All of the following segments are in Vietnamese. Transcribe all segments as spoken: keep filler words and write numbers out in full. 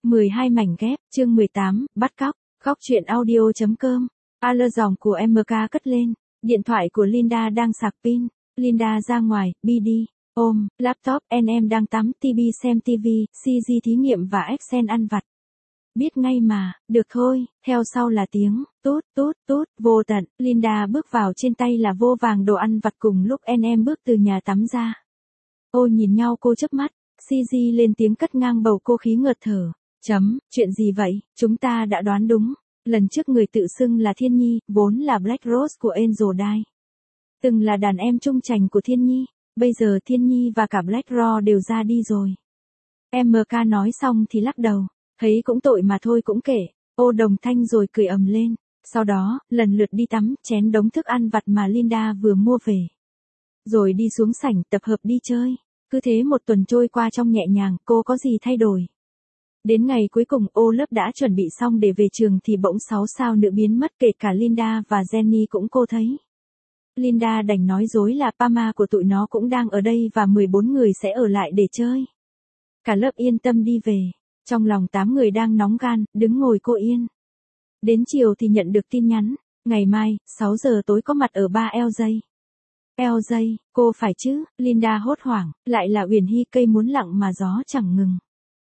mười hai mảnh ghép, chương mười tám, bắt cóc, góc truyện audio.com. Alert dòng của em ca cất lên, điện thoại của Linda đang sạc pin. Linda ra ngoài, bi đi, ôm, laptop, en em đang tắm, ti vi xem ti vi, xê giê thí nghiệm và Excel ăn vặt. Biết ngay mà, được thôi, theo sau là tiếng, tút, tút, tút, vô tận, Linda bước vào trên tay là vô vàng đồ ăn vặt cùng lúc en em bước từ nhà tắm ra. Ô nhìn nhau cô chớp mắt, xê giê lên tiếng cất ngang bầu cô khí ngợt thở. Chấm, chuyện gì vậy, chúng ta đã đoán đúng. Lần trước người tự xưng là Thiên Nhi, vốn là Black Rose của Angel Dye. Từng là đàn em trung trành của Thiên Nhi, bây giờ Thiên Nhi và cả Black Rose đều ra đi rồi. em ca nói xong thì lắc đầu, thấy cũng tội mà thôi cũng kể, ô đồng thanh rồi cười ầm lên. Sau đó, lần lượt đi tắm, chén đống thức ăn vặt mà Linda vừa mua về. Rồi đi xuống sảnh tập hợp đi chơi. Cứ thế một tuần trôi qua trong nhẹ nhàng, cô có gì thay đổi. Đến ngày cuối cùng ô lớp đã chuẩn bị xong để về trường thì bỗng sáu sao nữ biến mất, kể cả Linda và Jenny cũng cô thấy. Linda đành nói dối là Pama của tụi nó cũng đang ở đây và mười bốn người sẽ ở lại để chơi. Cả lớp yên tâm đi về. Trong lòng tám người đang nóng gan, đứng ngồi cô yên. Đến chiều thì nhận được tin nhắn, ngày mai, sáu giờ tối có mặt ở ba L J. L J, cô phải chứ, Linda hốt hoảng, lại là Uyển Hy, cây muốn lặng mà gió chẳng ngừng.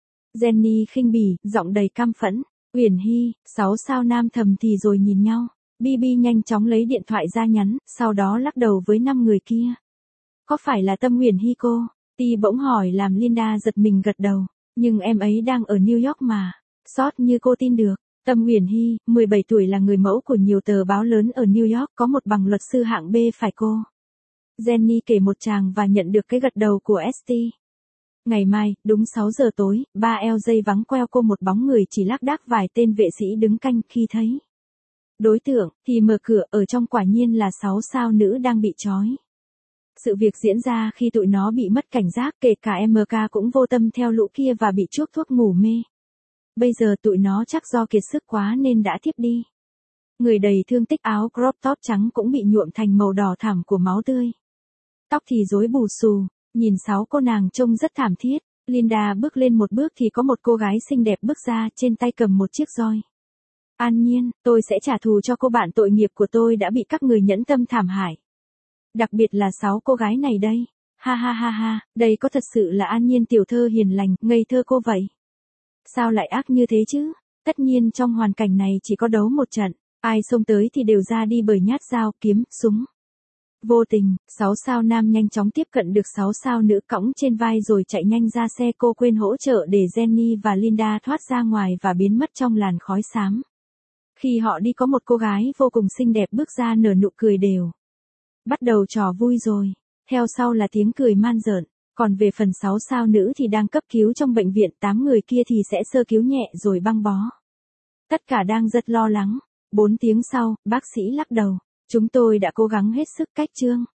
Jenny khinh bỉ, giọng đầy căm phẫn, Uyển Hy, sáu sao nam thầm thì rồi nhìn nhau. Bibi nhanh chóng lấy điện thoại ra nhắn, sau đó lắc đầu với năm người kia. Có phải là Tâm Uyển Hy cô? Ti bỗng hỏi làm Linda giật mình gật đầu, nhưng em ấy đang ở New York mà. Sót như cô tin được. Tâm Uyển Hy, mười bảy tuổi, là người mẫu của nhiều tờ báo lớn ở New York, có một bằng luật sư hạng B phải cô. Jenny kể một tràng và nhận được cái gật đầu của ét tê. Ngày mai, đúng sáu giờ tối, ba L J vắng queo cô một bóng người chỉ lác đác vài tên vệ sĩ đứng canh, khi thấy đối tượng, thì mở cửa, ở trong quả nhiên là sáu sao nữ đang bị trói. Sự việc diễn ra khi tụi nó bị mất cảnh giác, kể cả em ca cũng vô tâm theo lũ kia và bị chuốc thuốc ngủ mê. Bây giờ tụi nó chắc do kiệt sức quá nên đã thiếp đi. Người đầy thương tích, áo crop top trắng cũng bị nhuộm thành màu đỏ thẳm của máu tươi. Tóc thì rối bù xù, nhìn sáu cô nàng trông rất thảm thiết. Linda bước lên một bước thì có một cô gái xinh đẹp bước ra, trên tay cầm một chiếc roi. An Nhiên, tôi sẽ trả thù cho cô bạn tội nghiệp của tôi đã bị các người nhẫn tâm thảm hại. Đặc biệt là sáu cô gái này đây. Ha ha ha ha, đây có thật sự là An Nhiên tiểu thơ hiền lành, ngây thơ cô vậy? Sao lại ác như thế chứ? Tất nhiên trong hoàn cảnh này chỉ có đấu một trận, ai xông tới thì đều ra đi bởi nhát dao, kiếm, súng. Vô tình, sáu sao nam nhanh chóng tiếp cận được sáu sao nữ cõng trên vai rồi chạy nhanh ra xe, cô quên hỗ trợ để Jenny và Linda thoát ra ngoài và biến mất trong làn khói xám. Khi họ đi có một cô gái vô cùng xinh đẹp bước ra nở nụ cười đều. Bắt đầu trò vui rồi, theo sau là tiếng cười man rợn. Còn về phần sáu sao nữ thì đang cấp cứu trong bệnh viện, tám người kia thì sẽ sơ cứu nhẹ rồi băng bó. Tất cả đang rất lo lắng. Bốn tiếng sau, bác sĩ lắc đầu. Chúng tôi đã cố gắng hết sức, cách chương.